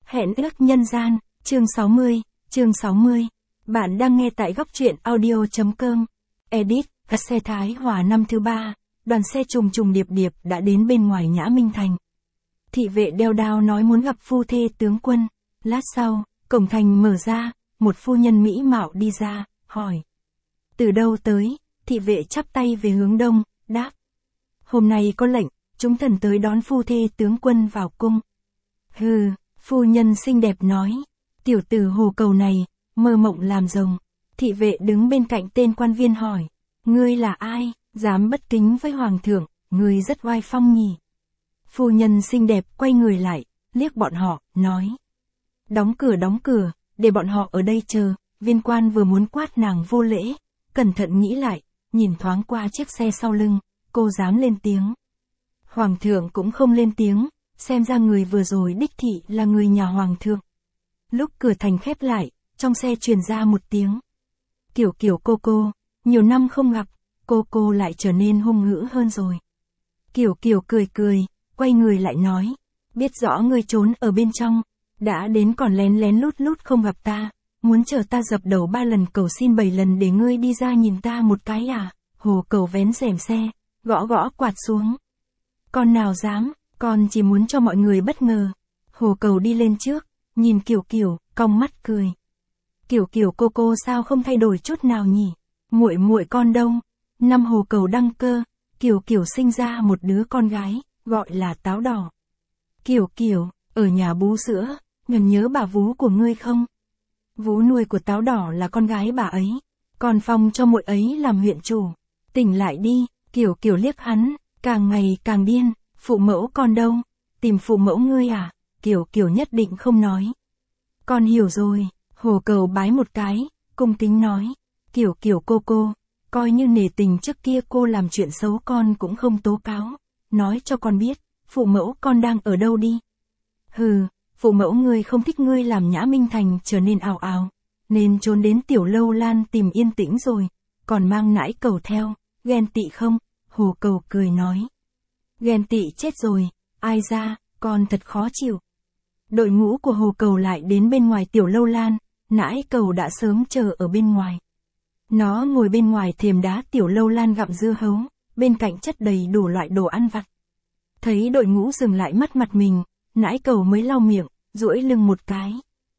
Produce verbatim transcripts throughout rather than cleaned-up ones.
Hẹn ước nhân gian, chương sáu mươi, chương sáu mươi. Bạn đang nghe tại góc truyện audio.com. Edit, xe Thái Hòa năm thứ ba, đoàn xe trùng trùng điệp điệp đã đến bên ngoài Nhã Minh Thành. Thị vệ đeo đao nói muốn gặp phu thê tướng quân. Lát sau, cổng thành mở ra, một phu nhân mỹ mạo đi ra, hỏi. Từ đâu tới? Thị vệ chắp tay về hướng đông, đáp. Hôm nay có lệnh, chúng thần tới đón phu thê tướng quân vào cung. Hừ, phu nhân xinh đẹp nói. Tiểu tử hồ cầu này, mơ mộng làm rồng. Thị vệ đứng bên cạnh tên quan viên hỏi. Ngươi là ai, dám bất kính với hoàng thượng, ngươi rất oai phong nhỉ. Phu nhân xinh đẹp quay người lại, liếc bọn họ, nói. Đóng cửa đóng cửa, để bọn họ ở đây chờ. Viên quan vừa muốn quát nàng vô lễ, cẩn thận nghĩ lại, nhìn thoáng qua chiếc xe sau lưng, cô dám lên tiếng. Hoàng thượng cũng không lên tiếng, xem ra người vừa rồi đích thị là người nhà hoàng thượng. Lúc cửa thành khép lại, trong xe truyền ra một tiếng. Kiểu kiểu cô cô, nhiều năm không gặp, cô cô lại trở nên hung ngữ hơn rồi. Kiểu kiểu cười cười, quay người lại nói. Biết rõ ngươi trốn ở bên trong, đã đến còn lén lén lút lút không gặp ta, muốn chờ ta dập đầu ba lần cầu xin bảy lần để ngươi đi ra nhìn ta một cái à? Hồ cầu vén rèm xe, gõ gõ quạt xuống. Con nào dám, con chỉ muốn cho mọi người bất ngờ. Hồ cầu đi lên trước, nhìn Kiều Kiều, cong mắt cười. Kiều Kiều cô cô sao không thay đổi chút nào nhỉ? Muội muội con đâu? Năm hồ cầu đăng cơ, Kiều Kiều sinh ra một đứa con gái, gọi là Táo Đỏ. Kiều Kiều, ở nhà bú sữa, ngần nhớ bà vú của ngươi không? Vú nuôi của Táo Đỏ là con gái bà ấy, còn phong cho muội ấy làm huyện chủ. Tỉnh lại đi, Kiều Kiều liếc hắn, càng ngày càng điên. Phụ mẫu con đâu? Tìm phụ mẫu ngươi à? Kiều Kiều nhất định không nói. Con hiểu rồi. Hồ cầu bái một cái, cung kính nói. Kiều Kiều cô cô, coi như nể tình trước kia cô làm chuyện xấu con cũng không tố cáo. Nói cho con biết, phụ mẫu con đang ở đâu đi. Hừ, phụ mẫu ngươi không thích ngươi làm Nhã Minh Thành trở nên ào ào, nên trốn đến Tiểu Lâu Lan tìm yên tĩnh rồi, còn mang nãi cầu theo, ghen tị không? Hồ cầu cười nói. Ghen tị chết rồi, ai ra, con thật khó chịu. Đội ngũ của hồ cầu lại đến bên ngoài Tiểu Lâu Lan, nãi cầu đã sớm chờ ở bên ngoài. Nó ngồi bên ngoài thềm đá Tiểu Lâu Lan gặm dưa hấu, bên cạnh chất đầy đủ loại đồ ăn vặt. Thấy đội ngũ dừng lại mất mặt mình, nãi cầu mới lau miệng, duỗi lưng một cái.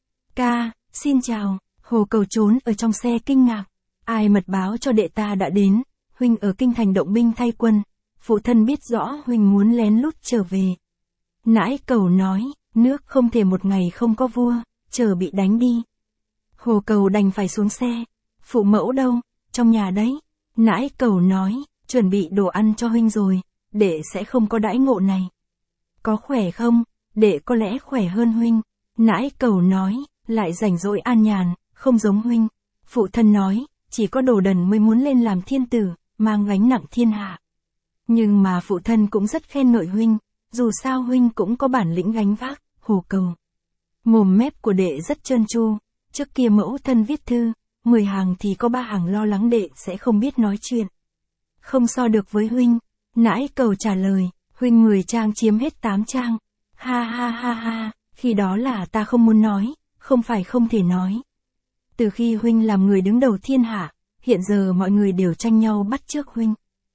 Ca, xin chào, hồ cầu trốn ở trong xe kinh ngạc. Ai mật báo cho đệ ta đã đến, huynh ở kinh thành động binh thay quân. Phụ thân biết rõ huynh muốn lén lút trở về. Nãi cầu nói, nước không thể một ngày không có vua, chờ bị đánh đi. Hồ cầu đành phải xuống xe. Phụ mẫu đâu? Trong nhà đấy. Nãi cầu nói, chuẩn bị đồ ăn cho huynh rồi, đệ sẽ không có đãi ngộ này. Có khỏe không? Đệ có lẽ khỏe hơn huynh. Nãi cầu nói, lại rảnh rỗi an nhàn, không giống huynh. Phụ thân nói, chỉ có đồ đần mới muốn lên làm thiên tử, mang gánh nặng thiên hạ. Nhưng mà phụ thân cũng rất khen ngợi huynh, dù sao huynh cũng có bản lĩnh gánh vác. Hồ cầu. Mồm mép của đệ rất trơn tru, trước kia mẫu thân viết thư, mười hàng thì có ba hàng lo lắng đệ sẽ không biết nói chuyện. Không so được với huynh. Nãi cầu trả lời, huynh mười trang chiếm hết tám trang. Ha ha ha ha, khi đó là ta không muốn nói, không phải không thể nói. Từ khi huynh làm người đứng đầu thiên hạ, hiện giờ mọi người đều tranh nhau bắt chước huynh.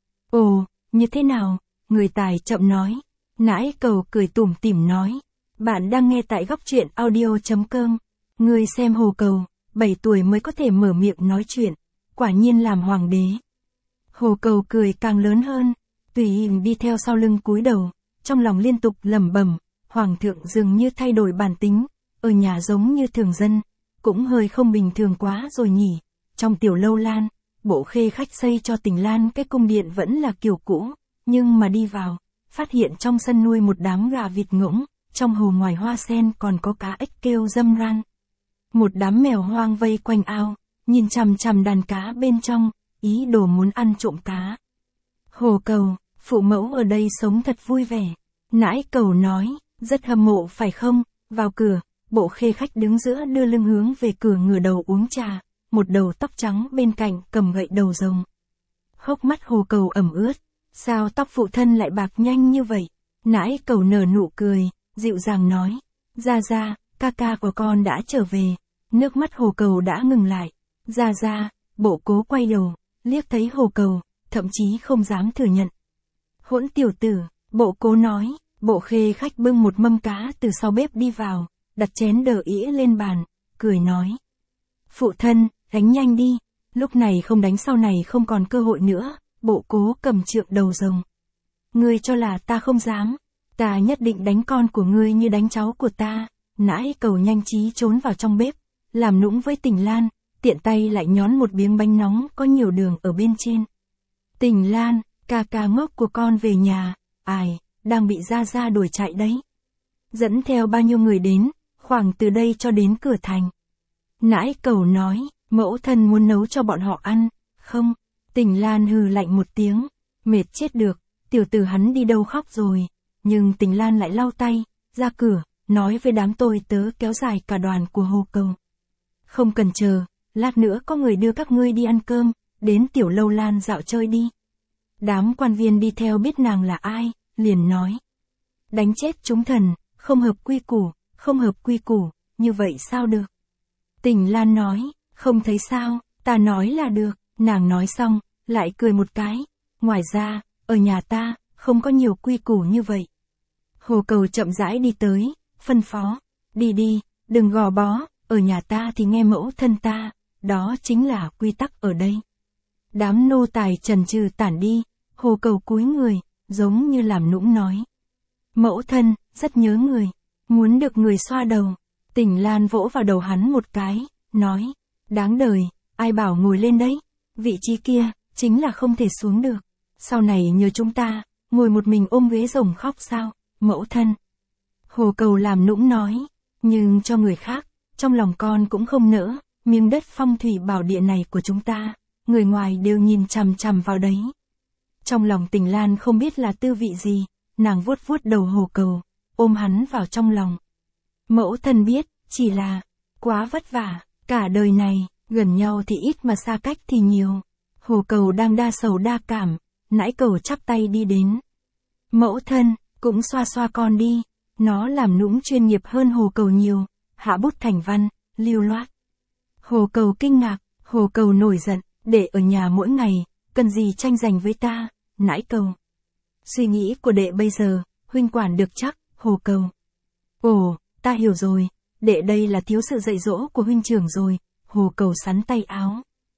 Ồ, như thế nào? Người tài chậm nói. Nãi cầu cười tủm tỉm nói. Bạn đang nghe tại góc truyện audio.com. Người xem hồ cầu, bảy tuổi mới có thể mở miệng nói chuyện, quả nhiên làm hoàng đế. Hồ cầu cười càng lớn hơn, tùy ý đi theo sau lưng cúi đầu, trong lòng liên tục lẩm bẩm, hoàng thượng dường như thay đổi bản tính, ở nhà giống như thường dân, cũng hơi không bình thường quá rồi nhỉ. Trong Tiểu Lâu Lan, bộ khê khách xây cho Tình Lan cái cung điện vẫn là kiểu cũ, nhưng mà đi vào, phát hiện trong sân nuôi một đám gà vịt ngỗng, trong hồ ngoài hoa sen còn có cá ếch kêu râm ran. Một đám mèo hoang vây quanh ao, nhìn chằm chằm đàn cá bên trong, ý đồ muốn ăn trộm cá. Hồ cầu, phụ mẫu ở đây sống thật vui vẻ. Nãi cầu nói, rất hâm mộ phải không? Vào cửa, bộ khê khách đứng giữa đưa lưng hướng về cửa ngửa đầu uống trà, một đầu tóc trắng bên cạnh cầm gậy đầu rồng. Hốc mắt hồ cầu ẩm ướt, sao tóc phụ thân lại bạc nhanh như vậy? Nãi cầu nở nụ cười, dịu dàng nói, ra ra, ca ca của con đã trở về. Nước mắt Hồ Cầu đã ngừng lại. Ra ra, Bộ Cố quay đầu, liếc thấy Hồ Cầu, thậm chí không dám thừa nhận. Hỗn tiểu tử, Bộ Cố nói. Bộ Khê Khách bưng một mâm cá từ sau bếp đi vào, đặt chén đờ ĩa lên bàn, cười nói. Phụ thân, đánh nhanh đi, lúc này không đánh sau này không còn cơ hội nữa. Bộ Cố cầm trượng đầu rồng. Ngươi cho là ta không dám, ta nhất định đánh con của ngươi như đánh cháu của ta. Nãi Cầu nhanh trí trốn vào trong bếp, làm nũng với Tình Lan, tiện tay lại nhón một miếng bánh nóng có nhiều đường ở bên trên. Tình Lan, ca ca ngốc của con về nhà, ai, đang bị Gia Gia đuổi chạy đấy. Dẫn theo bao nhiêu người đến, khoảng từ đây cho đến cửa thành. Nãi Cầu nói, mẫu thân muốn nấu cho bọn họ ăn, không? Tình Lan hừ lạnh một tiếng, mệt chết được, tiểu tử hắn đi đâu khóc rồi. Nhưng Tình Lan lại lau tay, ra cửa, nói với đám tôi tớ kéo dài cả đoàn của Hồ Cầu. Không cần chờ, lát nữa có người đưa các ngươi đi ăn cơm, đến tiểu lâu lan dạo chơi đi. Đám quan viên đi theo biết nàng là ai, liền nói. Đánh chết chúng thần, không hợp quy củ, không hợp quy củ, như vậy sao được? Tình Lan nói, không thấy sao, ta nói là được. Nàng nói xong, lại cười một cái. Ngoài ra, ở nhà ta, không có nhiều quy củ như vậy. Hồ Cầu chậm rãi đi tới, phân phó. Đi đi, đừng gò bó, ở nhà ta thì nghe mẫu thân ta, đó chính là quy tắc ở đây. Đám nô tài trần trừ tản đi, Hồ Cầu cúi người, giống như làm nũng nói. Mẫu thân, rất nhớ người, muốn được người xoa đầu. Tình Lan vỗ vào đầu hắn một cái, nói. Đáng đời, ai bảo ngồi lên đấy, vị trí kia, chính là không thể xuống được. Sau này nhờ chúng ta, ngồi một mình ôm ghế rồng khóc sao, mẫu thân. Hồ Cầu làm nũng nói, nhưng cho người khác, trong lòng con cũng không nỡ, miếng đất phong thủy bảo địa này của chúng ta, người ngoài đều nhìn chằm chằm vào đấy. Trong lòng Tình Lan không biết là tư vị gì, nàng vuốt vuốt đầu Hồ Cầu, ôm hắn vào trong lòng. Mẫu thân biết, chỉ là, quá vất vả, cả đời này, gần nhau thì ít mà xa cách thì nhiều. Hồ Cầu đang đa sầu đa cảm, Nãi Cầu chắp tay đi đến. Mẫu thân, cũng xoa xoa con đi, nó làm nũng chuyên nghiệp hơn Hồ Cầu nhiều, hạ bút thành văn, lưu loát. Hồ Cầu kinh ngạc, Hồ Cầu nổi giận, để ở nhà mỗi ngày, cần gì tranh giành với ta, Nãi Cầu. Suy nghĩ của đệ bây giờ, huynh quản được chắc, Hồ Cầu. Ồ, ta hiểu rồi, đệ đây là thiếu sự dạy dỗ của huynh trưởng rồi, Hồ Cầu sắn tay áo.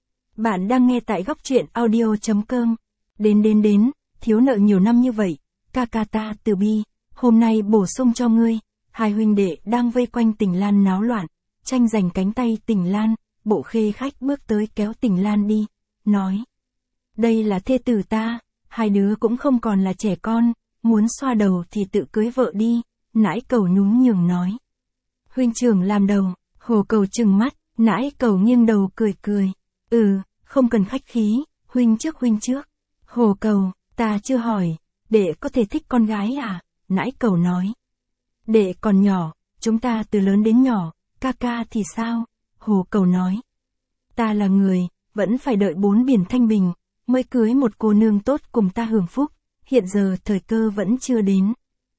Bạn đang nghe tại góc truyện audio chấm com. Đến đến đến, thiếu nợ nhiều năm như vậy, ca ca ta Từ Bi, hôm nay bổ sung cho ngươi. Hai huynh đệ đang vây quanh Tình Lan náo loạn, tranh giành cánh tay Tình Lan, Bộ Khê Khách bước tới kéo Tình Lan đi, nói. Đây là thê tử ta, hai đứa cũng không còn là trẻ con, muốn xoa đầu thì tự cưới vợ đi, Nãi Cầu nhún nhường nói. Huynh trưởng làm đầu, Hồ Cầu trừng mắt, Nãi Cầu nghiêng đầu cười cười. Ừ, không cần khách khí, huynh trước huynh trước. Hồ Cầu, ta chưa hỏi, đệ có thể thích con gái à? Nãi Cầu nói. Đệ còn nhỏ, chúng ta từ lớn đến nhỏ, ca ca thì sao? Hồ Cầu nói. Ta là người, vẫn phải đợi bốn biển thanh bình, mới cưới một cô nương tốt cùng ta hưởng phúc, hiện giờ thời cơ vẫn chưa đến.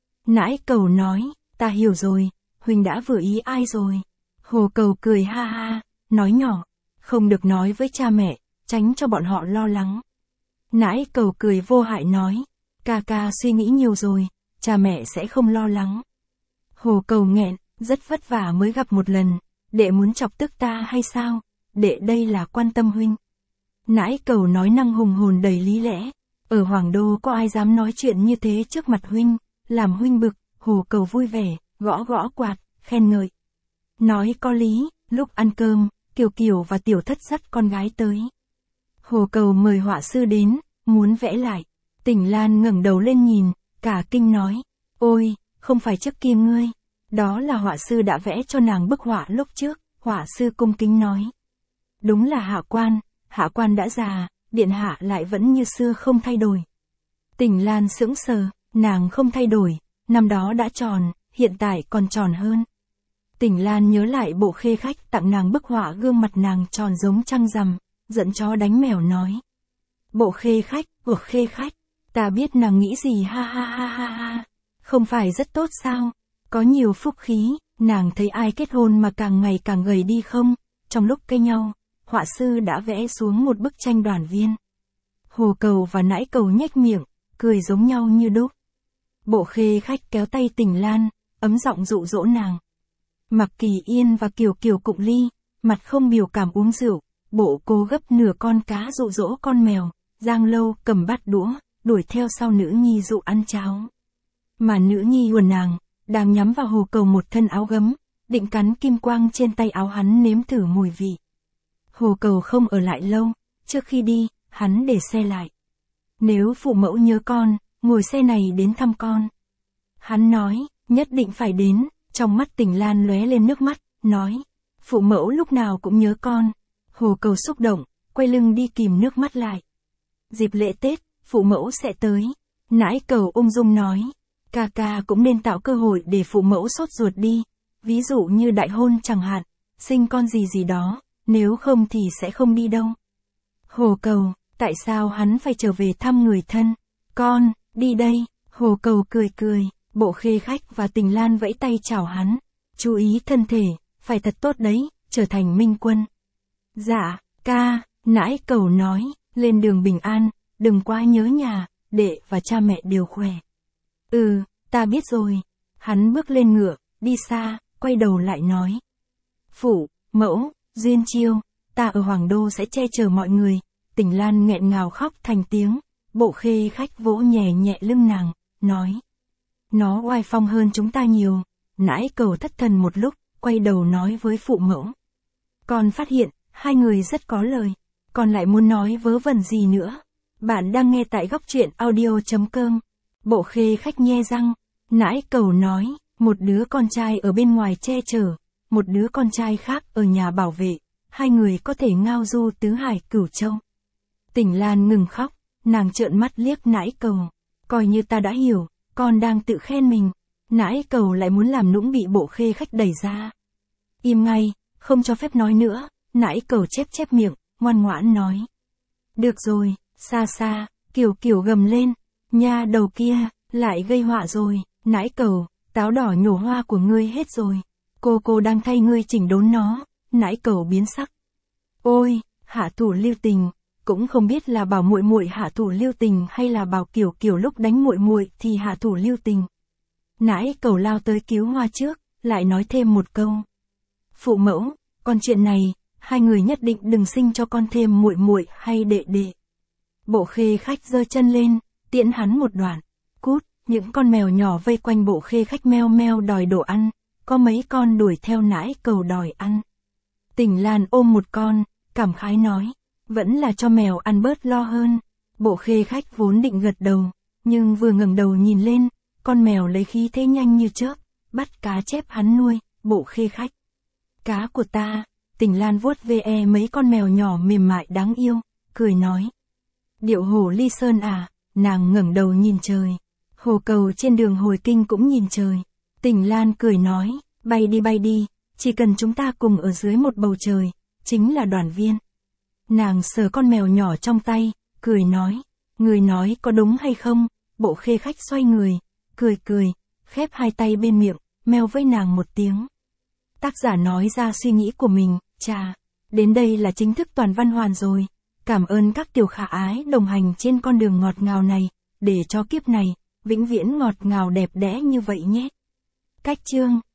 Nãi Cầu nói, ta hiểu rồi, huynh đã vừa ý ai rồi? Hồ Cầu cười ha ha, nói nhỏ, không được nói với cha mẹ, tránh cho bọn họ lo lắng. Nãi Cầu cười vô hại nói, ca ca suy nghĩ nhiều rồi, cha mẹ sẽ không lo lắng. Hồ Cầu nghẹn, rất vất vả mới gặp một lần, đệ muốn chọc tức ta hay sao? Đệ đây là quan tâm huynh. Nãi Cầu nói năng hùng hồn đầy lý lẽ, ở Hoàng Đô có ai dám nói chuyện như thế trước mặt huynh, làm huynh bực. Hồ Cầu vui vẻ, gõ gõ quạt, khen ngợi. Nói có lý, lúc ăn cơm, Kiều Kiều và Tiểu Thất dắt con gái tới. Hồ Cầu mời họa sư đến, muốn vẽ lại. Tình Lan ngẩng đầu lên nhìn, cả kinh nói, ôi, không phải trước kia ngươi, đó là họa sư đã vẽ cho nàng bức họa lúc trước. Họa sư cung kính nói, đúng là Hạ quan, Hạ quan đã già, điện hạ lại vẫn như xưa không thay đổi. Tình Lan sững sờ, nàng không thay đổi, năm đó đã tròn, hiện tại còn tròn hơn. Tình Lan nhớ lại Bộ Khê Khách tặng nàng bức họa gương mặt nàng tròn giống trăng rằm, giận chó đánh mèo nói. Bộ Khê Khách, Bộ Khê Khách, ta biết nàng nghĩ gì ha ha ha ha ha, không phải rất tốt sao, có nhiều phúc khí, Nàng thấy ai kết hôn mà càng ngày càng gầy đi không? Trong lúc cây nhau, họa sư đã vẽ xuống một bức tranh đoàn viên. Hồ Cầu và Nãi Cầu nhếch miệng, cười giống nhau như đúc. Bộ Khê Khách kéo tay Tình Lan, ấm giọng dụ dỗ nàng. Mặc Kỳ Yên và Kiều Kiều cụng ly, mặt không biểu cảm uống rượu. Bộ Cô gấp nửa con cá dụ dỗ con mèo. Giang Lâu cầm bát đũa, đuổi theo sau nữ nhi dụ ăn cháo. Mà nữ nhi của nàng, đang nhắm vào Hồ Cầu một thân áo gấm, định cắn kim quang trên tay áo hắn nếm thử mùi vị. Hồ Cầu không ở lại lâu, trước khi đi, hắn để xe lại. Nếu phụ mẫu nhớ con, ngồi xe này đến thăm con. Hắn nói, nhất định phải đến, trong mắt Tình Lan lóe lên nước mắt, nói, phụ mẫu lúc nào cũng nhớ con. Hồ Cầu xúc động, quay lưng đi kìm nước mắt lại. Dịp lễ Tết, phụ mẫu sẽ tới. Nãi Cầu ung dung nói, ca ca cũng nên tạo cơ hội để phụ mẫu sốt ruột đi. Ví dụ như đại hôn chẳng hạn, sinh con gì gì đó, nếu không thì sẽ không đi đâu. Hồ Cầu, tại sao hắn phải trở về thăm người thân? Con, đi đây. Hồ Cầu cười cười, Bộ Khê Khách và Tình Lan vẫy tay chào hắn. Chú ý thân thể, phải thật tốt đấy, trở thành minh quân. Dạ, ca, Nãi Cầu nói, lên đường bình an, đừng quá nhớ nhà, đệ và cha mẹ đều khỏe. Ừ, ta biết rồi. Hắn bước lên ngựa, đi xa, quay đầu lại nói. Phụ, mẫu, Duyên Chiêu, ta ở Hoàng Đô sẽ che chở mọi người. Tình Lan nghẹn ngào khóc thành tiếng. Bộ Khê Khách vỗ nhẹ nhẹ lưng nàng, nói. Nó oai phong hơn chúng ta nhiều. Nãi Cầu thất thần một lúc, quay đầu nói với phụ mẫu. Con phát hiện, hai người rất có lời. Con lại muốn nói vớ vẩn gì nữa. Bạn đang nghe tại góc truyện audio chấm com. Bộ Khê Khách nhe răng. Nãi Cầu nói, một đứa con trai ở bên ngoài che chở, một đứa con trai khác ở nhà bảo vệ. Hai người có thể ngao du tứ hải cửu châu. Tình Lan ngừng khóc, nàng trợn mắt liếc Nãi Cầu. Coi như ta đã hiểu, con đang tự khen mình. Nãi Cầu lại muốn làm nũng bị Bộ Khê Khách đẩy ra. Im ngay, không cho phép nói nữa. Nãi Cầu chép chép miệng, ngoan ngoãn nói. Được rồi, xa xa, Kiều Kiều gầm lên. Nha đầu kia, lại gây họa rồi. Nãi Cầu, táo đỏ nhổ hoa của ngươi hết rồi. Cô cô đang thay ngươi chỉnh đốn nó. Nãi Cầu biến sắc. Ôi, hạ thủ lưu tình, cũng không biết là bảo muội muội hạ thủ lưu tình hay là bảo Kiều Kiều lúc đánh muội muội thì hạ thủ lưu tình. Nãi Cầu lao tới cứu hoa trước, lại nói thêm một câu. Phụ mẫu, còn chuyện này, hai người nhất định đừng sinh cho con thêm muội muội hay đệ đệ. Bộ Khê Khách giơ chân lên, tiễn hắn một đoạn. Cút, những con mèo nhỏ vây quanh Bộ Khê Khách meo meo đòi đồ ăn, có mấy con đuổi theo Nãi Cầu đòi ăn. Tình Lan ôm một con, cảm khái nói, vẫn là cho mèo ăn bớt lo hơn. Bộ Khê Khách vốn định gật đầu, nhưng vừa ngẩng đầu nhìn lên, con mèo lấy khí thế nhanh như chớp, bắt cá chép hắn nuôi. Bộ Khê Khách, cá của ta. Tình Lan vuốt ve mấy con mèo nhỏ mềm mại đáng yêu, cười nói. Điệu hổ ly sơn à? Nàng ngẩng đầu nhìn trời. Hồ Cầu trên đường hồi kinh cũng nhìn trời. Tình Lan cười nói, bay đi bay đi, chỉ cần chúng ta cùng ở dưới một bầu trời, chính là đoàn viên. Nàng sờ con mèo nhỏ trong tay, cười nói, người nói có đúng hay không? Bộ Khê Khách xoay người, cười cười, khép hai tay bên miệng, meo với nàng một tiếng. Tác giả nói ra suy nghĩ của mình, chà, đến đây là chính thức toàn văn hoàn rồi. Cảm ơn các tiểu khả ái đồng hành trên con đường ngọt ngào này, để cho kiếp này, vĩnh viễn ngọt ngào đẹp đẽ như vậy nhé. Cách chương